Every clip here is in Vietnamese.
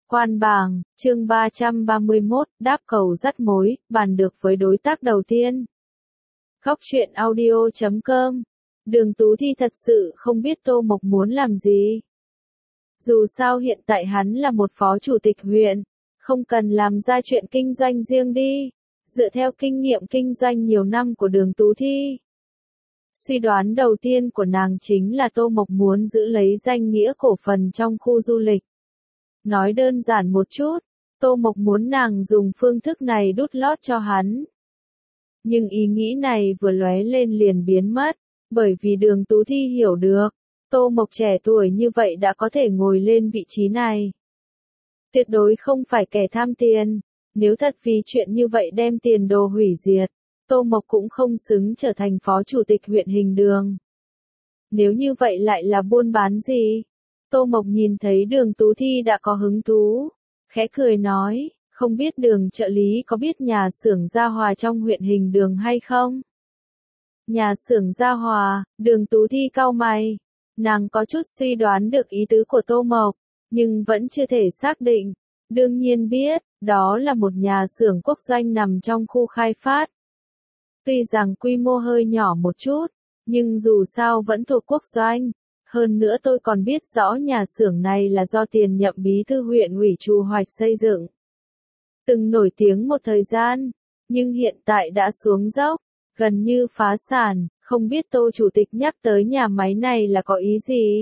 Quan bảng, chương 331, đáp cầu dắt mối, bàn được với đối tác đầu tiên. Góc truyện audio.com. Đường Tú Thi thật sự không biết Tô Mộc muốn làm gì. Dù sao hiện tại hắn là một phó chủ tịch huyện, không cần làm ra chuyện kinh doanh riêng đi. Dựa theo kinh nghiệm kinh doanh nhiều năm của Đường Tú Thi, suy đoán đầu tiên của nàng chính là Tô Mộc muốn giữ lấy danh nghĩa cổ phần trong khu du lịch. Nói đơn giản một chút, Tô Mộc muốn nàng dùng phương thức này đút lót cho hắn. Nhưng ý nghĩ này vừa lóe lên liền biến mất, bởi vì Đường Tú Thi hiểu được, Tô Mộc trẻ tuổi như vậy đã có thể ngồi lên vị trí này. Tuyệt đối không phải kẻ tham tiền, nếu thật vì chuyện như vậy đem tiền đồ hủy diệt, Tô Mộc cũng không xứng trở thành phó chủ tịch huyện Hình Đường. Nếu như vậy lại là buôn bán gì? Tô Mộc nhìn thấy Đường Tú Thi đã có hứng thú, khẽ cười nói, không biết Đường trợ lý có biết nhà xưởng Gia Hòa trong huyện Hình Đường hay không? Nhà xưởng Gia Hòa, Đường Tú Thi cau mày, nàng có chút suy đoán được ý tứ của Tô Mộc, nhưng vẫn chưa thể xác định. Đương nhiên biết, đó là một nhà xưởng quốc doanh nằm trong khu khai phát. Tuy rằng quy mô hơi nhỏ một chút, nhưng dù sao vẫn thuộc quốc doanh. Hơn nữa tôi còn biết rõ nhà xưởng này là do tiền nhậm bí thư huyện ủy Trù Hoạch xây dựng. Từng nổi tiếng một thời gian, nhưng hiện tại đã xuống dốc, gần như phá sản, không biết Tô chủ tịch nhắc tới nhà máy này là có ý gì?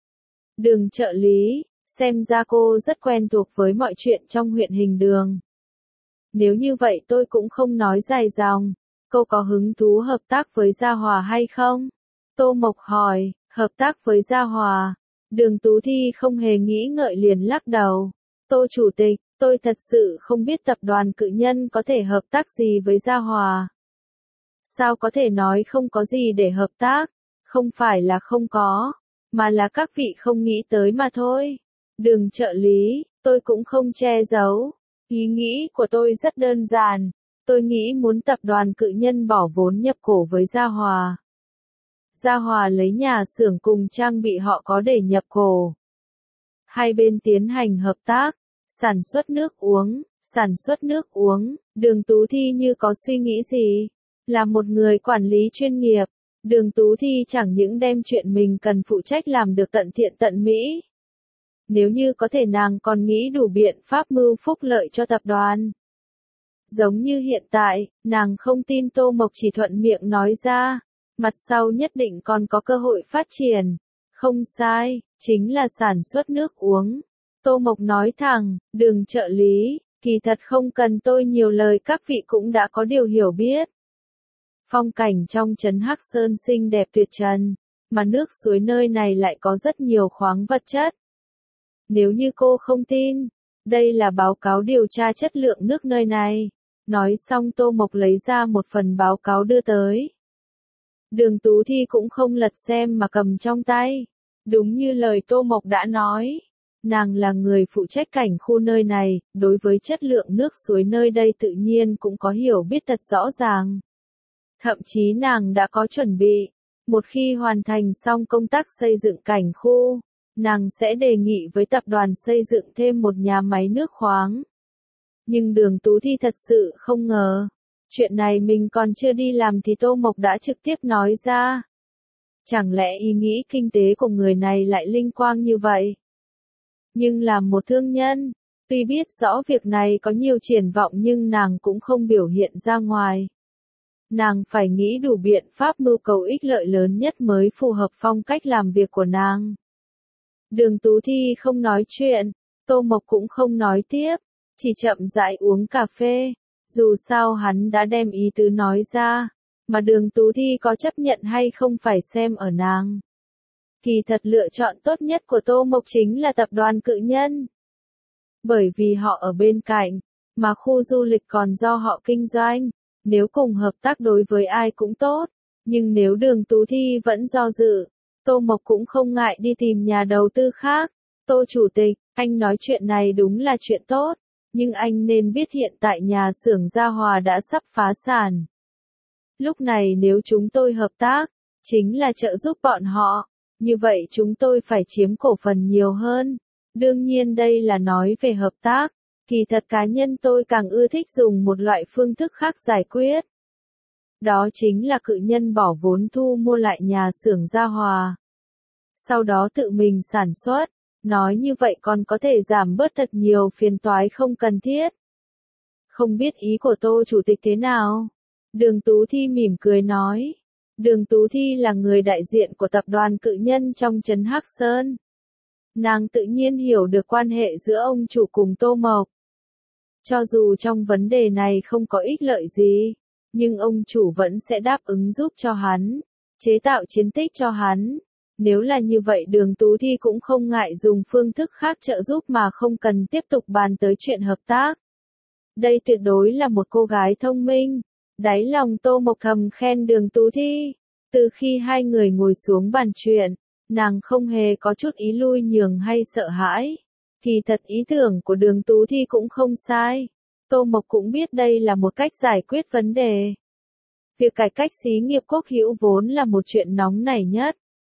Đường trợ lý, xem ra cô rất quen thuộc với mọi chuyện trong huyện Hình Đường. Nếu như vậy tôi cũng không nói dài dòng, cô có hứng thú hợp tác với Gia Hòa hay không? Tô Mộc hỏi. Hợp tác với Gia Hòa. Đường Tú Thi không hề nghĩ ngợi liền lắc đầu. Tô chủ tịch, tôi thật sự không biết tập đoàn cự nhân có thể hợp tác gì với Gia Hòa. Sao có thể nói không có gì để hợp tác? Không phải là không có, mà là các vị không nghĩ tới mà thôi. Đường trợ lý, tôi cũng không che giấu. Ý nghĩ của tôi rất đơn giản. Tôi nghĩ muốn tập đoàn cự nhân bỏ vốn nhập cổ với Gia Hòa. Gia Hòa lấy nhà xưởng cùng trang bị họ có để nhập cổ. Hai bên tiến hành hợp tác, sản xuất nước uống, Đường Tú Thi như có suy nghĩ gì. Là một người quản lý chuyên nghiệp, Đường Tú Thi chẳng những đem chuyện mình cần phụ trách làm được tận thiện tận mỹ. Nếu như có thể nàng còn nghĩ đủ biện pháp mưu phúc lợi cho tập đoàn. Giống như hiện tại, nàng không tin Tô Mộc chỉ thuận miệng nói ra. Mặt sau nhất định còn có cơ hội phát triển. Không sai, chính là sản xuất nước uống. Tô Mộc nói thẳng, Đường trợ lý, kỳ thật không cần tôi nhiều lời các vị cũng đã có điều hiểu biết. Phong cảnh trong trấn Hắc Sơn xinh đẹp tuyệt trần, mà nước suối nơi này lại có rất nhiều khoáng vật chất. Nếu như cô không tin, đây là báo cáo điều tra chất lượng nước nơi này. Nói xong Tô Mộc lấy ra một phần báo cáo đưa tới. Đường Tú Thi cũng không lật xem mà cầm trong tay. Đúng như lời Tô Mộc đã nói. Nàng là người phụ trách cảnh khu nơi này, đối với chất lượng nước suối nơi đây tự nhiên cũng có hiểu biết thật rõ ràng. Thậm chí nàng đã có chuẩn bị. Một khi hoàn thành xong công tác xây dựng cảnh khu, nàng sẽ đề nghị với tập đoàn xây dựng thêm một nhà máy nước khoáng. Nhưng Đường Tú Thi thật sự không ngờ. Chuyện này mình còn chưa đi làm thì Tô Mộc đã trực tiếp nói ra. Chẳng lẽ ý nghĩ kinh tế của người này lại linh quang như vậy? Nhưng làm một thương nhân, tuy biết rõ việc này có nhiều triển vọng nhưng nàng cũng không biểu hiện ra ngoài. Nàng phải nghĩ đủ biện pháp mưu cầu ích lợi lớn nhất mới phù hợp phong cách làm việc của nàng. Đường Tú Thi không nói chuyện, Tô Mộc cũng không nói tiếp, chỉ chậm rãi uống cà phê. Dù sao hắn đã đem ý tứ nói ra, mà Đường Tú Thi có chấp nhận hay không phải xem ở nàng. Kỳ thật lựa chọn tốt nhất của Tô Mộc chính là tập đoàn cự nhân. Bởi vì họ ở bên cạnh, mà khu du lịch còn do họ kinh doanh, nếu cùng hợp tác đối với ai cũng tốt, nhưng nếu Đường Tú Thi vẫn do dự, Tô Mộc cũng không ngại đi tìm nhà đầu tư khác. Tô chủ tịch, anh nói chuyện này đúng là chuyện tốt. Nhưng anh nên biết hiện tại nhà xưởng Gia Hòa đã sắp phá sản. Lúc này nếu chúng tôi hợp tác, chính là trợ giúp bọn họ. Như vậy chúng tôi phải chiếm cổ phần nhiều hơn. Đương nhiên đây là nói về hợp tác, kỳ thật cá nhân tôi càng ưa thích dùng một loại phương thức khác giải quyết. Đó chính là cự nhân bỏ vốn thu mua lại nhà xưởng Gia Hòa. Sau đó tự mình sản xuất, nói như vậy còn có thể giảm bớt thật nhiều phiền toái không cần thiết. Không biết ý của Tô Chủ tịch thế nào? Đường Tú Thi mỉm cười nói. Đường Tú Thi là người đại diện của tập đoàn cự nhân trong trấn Hắc Sơn. Nàng tự nhiên hiểu được quan hệ giữa ông chủ cùng Tô Mộc. Cho dù trong vấn đề này không có ích lợi gì, nhưng ông chủ vẫn sẽ đáp ứng giúp cho hắn, chế tạo chiến tích cho hắn. Nếu là như vậy Đường Tú Thi cũng không ngại dùng phương thức khác trợ giúp mà không cần tiếp tục bàn tới chuyện hợp tác. Đây tuyệt đối là một cô gái thông minh. Đáy lòng Tô Mộc thầm khen Đường Tú Thi. Từ khi hai người ngồi xuống bàn chuyện, nàng không hề có chút ý lui nhường hay sợ hãi. Kỳ thật ý tưởng của Đường Tú Thi cũng không sai. Tô Mộc cũng biết đây là một cách giải quyết vấn đề. Việc cải cách xí nghiệp quốc hữu vốn là một chuyện nóng nảy nhất.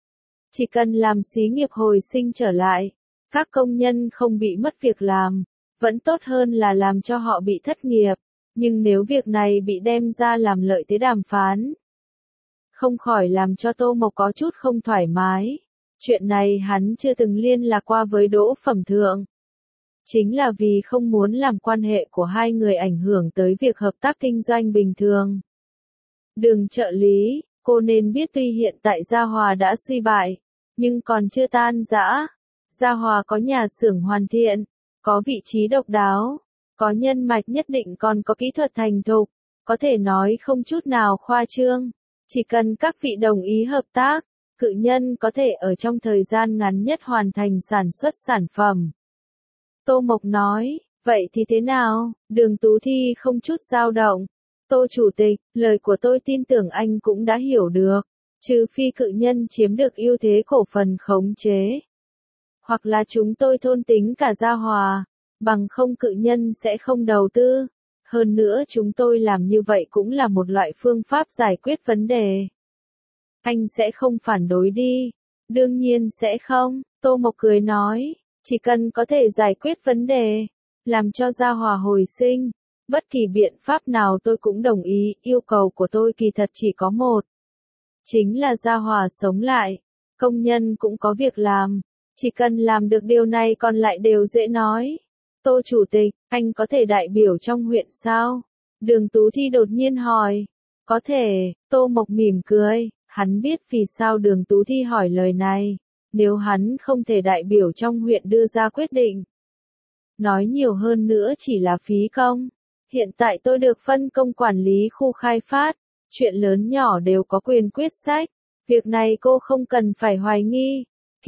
Chỉ cần làm xí nghiệp hồi sinh trở lại, các công nhân không bị mất việc làm, vẫn tốt hơn là làm cho họ bị thất nghiệp. Nhưng nếu việc này bị đem ra làm lợi thế đàm phán, không khỏi làm cho Tô Mộc có chút không thoải mái. Chuyện này hắn chưa từng liên lạc qua với Đỗ Phẩm Thượng. Chính là vì không muốn làm quan hệ của hai người ảnh hưởng tới việc hợp tác kinh doanh bình thường. Đường trợ lý, cô nên biết tuy hiện tại Gia Hòa đã suy bại, nhưng còn chưa tan rã. Gia Hòa có nhà xưởng hoàn thiện, có vị trí độc đáo, có nhân mạch nhất định còn có kỹ thuật thành thục, có thể nói không chút nào khoa trương. Chỉ cần các vị đồng ý hợp tác, cự nhân có thể ở trong thời gian ngắn nhất hoàn thành sản xuất sản phẩm. Tô Mộc nói, vậy thì thế nào? Đường Tú Thi không chút dao động. Tô Chủ tịch, lời của tôi tin tưởng anh cũng đã hiểu được. Trừ phi cự nhân chiếm được ưu thế cổ phần khống chế. Hoặc là chúng tôi thôn tính cả Gia Hòa, bằng không cự nhân sẽ không đầu tư. Hơn nữa chúng tôi làm như vậy cũng là một loại phương pháp giải quyết vấn đề. Anh sẽ không phản đối đi. Đương nhiên sẽ không, Tô Mộc cười nói. Chỉ cần có thể giải quyết vấn đề, làm cho Gia Hòa hồi sinh, bất kỳ biện pháp nào tôi cũng đồng ý. Yêu cầu của tôi kỳ thật chỉ có một. Chính là Gia Hòa sống lại, công nhân cũng có việc làm. Chỉ cần làm được điều này còn lại đều dễ nói. Tô Chủ tịch, anh có thể đại biểu trong huyện sao? Đường Tú Thi đột nhiên hỏi. Có thể, Tô Mộc mỉm cười, hắn biết vì sao Đường Tú Thi hỏi lời này. Nếu hắn không thể đại biểu trong huyện đưa ra quyết định. Nói nhiều hơn nữa chỉ là phí công. Hiện tại tôi được phân công quản lý khu khai phát. Chuyện lớn nhỏ đều có quyền quyết sách. Việc này cô không cần phải hoài nghi.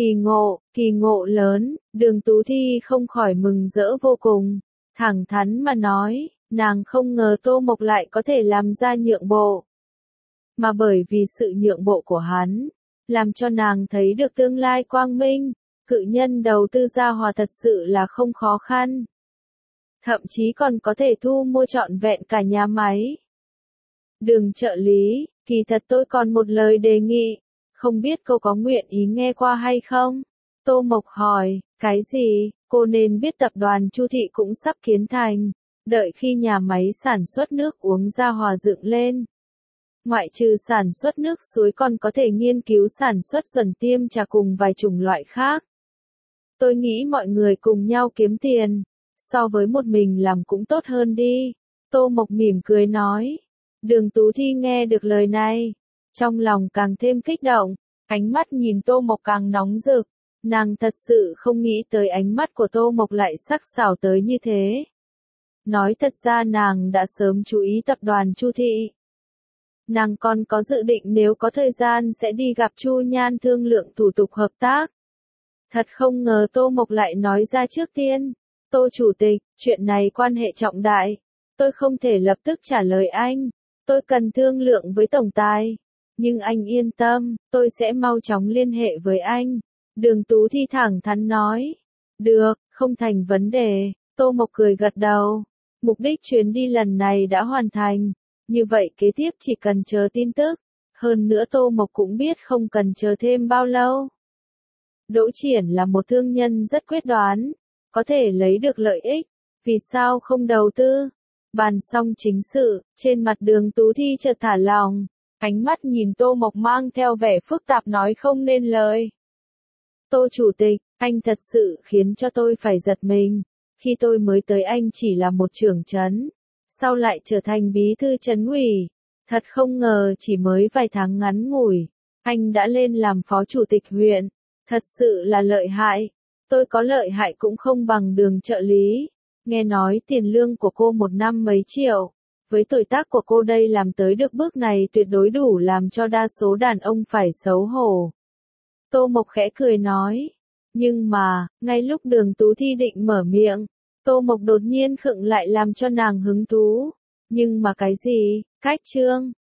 Kỳ ngộ lớn, Đường Tú Thi không khỏi mừng rỡ vô cùng. Thẳng thắn mà nói, nàng không ngờ Tô Mộc lại có thể làm ra nhượng bộ. Mà bởi vì sự nhượng bộ của hắn, làm cho nàng thấy được tương lai quang minh. Cự nhân đầu tư Gia Hòa thật sự là không khó khăn. Thậm chí còn có thể thu mua trọn vẹn cả nhà máy. Đường trợ lý, kỳ thật tôi còn một lời đề nghị. Không biết cô có nguyện ý nghe qua hay không? Tô Mộc hỏi, cái gì? Cô nên biết tập đoàn Chu Thị cũng sắp kiến thành. Đợi khi nhà máy sản xuất nước uống Gia Hòa dựng lên. Ngoại trừ sản xuất nước suối còn có thể nghiên cứu sản xuất dần tiêm trà cùng vài chủng loại khác. Tôi nghĩ mọi người cùng nhau kiếm tiền. So với một mình làm cũng tốt hơn đi. Tô Mộc mỉm cười nói. Đường Tú Thi nghe được lời này. Trong lòng càng thêm kích động, ánh mắt nhìn Tô Mộc càng nóng rực. Nàng thật sự không nghĩ tới ánh mắt của Tô Mộc lại sắc sảo tới như thế. Nói thật ra nàng đã sớm chú ý tập đoàn Chu Thị. Nàng còn có dự định nếu có thời gian sẽ đi gặp Chu Nhan thương lượng thủ tục hợp tác. Thật không ngờ Tô Mộc lại nói ra trước tiên. Tô Chủ tịch, chuyện này quan hệ trọng đại. Tôi không thể lập tức trả lời anh. Tôi cần thương lượng với tổng tài. Nhưng anh yên tâm, tôi sẽ mau chóng liên hệ với anh. Đường Tú Thi thẳng thắn nói. Được, không thành vấn đề. Tô Mộc cười gật đầu. Mục đích chuyến đi lần này đã hoàn thành. Như vậy kế tiếp chỉ cần chờ tin tức. Hơn nữa Tô Mộc cũng biết không cần chờ thêm bao lâu. Đỗ Triển là một thương nhân rất quyết đoán, có thể lấy được lợi ích, vì sao không đầu tư? Bàn xong chính sự, trên mặt Đường Tú Thi chợt thả lòng, ánh mắt nhìn Tô Mộc mang theo vẻ phức tạp nói không nên lời. Tô Chủ tịch, anh thật sự khiến cho tôi phải giật mình. Khi tôi mới tới anh chỉ là một trưởng trấn, sau lại trở thành bí thư trấn ủy. Thật không ngờ chỉ mới vài tháng ngắn ngủi, anh đã lên làm phó chủ tịch huyện. Thật sự là lợi hại. Tôi có lợi hại cũng không bằng Đường trợ lý. Nghe nói tiền lương của cô một năm mấy triệu. Với tuổi tác của cô đây làm tới được bước này tuyệt đối đủ làm cho đa số đàn ông phải xấu hổ. Tô Mộc khẽ cười nói. Nhưng mà, ngay lúc Đường Tú Thi định mở miệng, Tô Mộc đột nhiên khựng lại làm cho nàng hứng thú. Nhưng mà cái gì? Cách trương.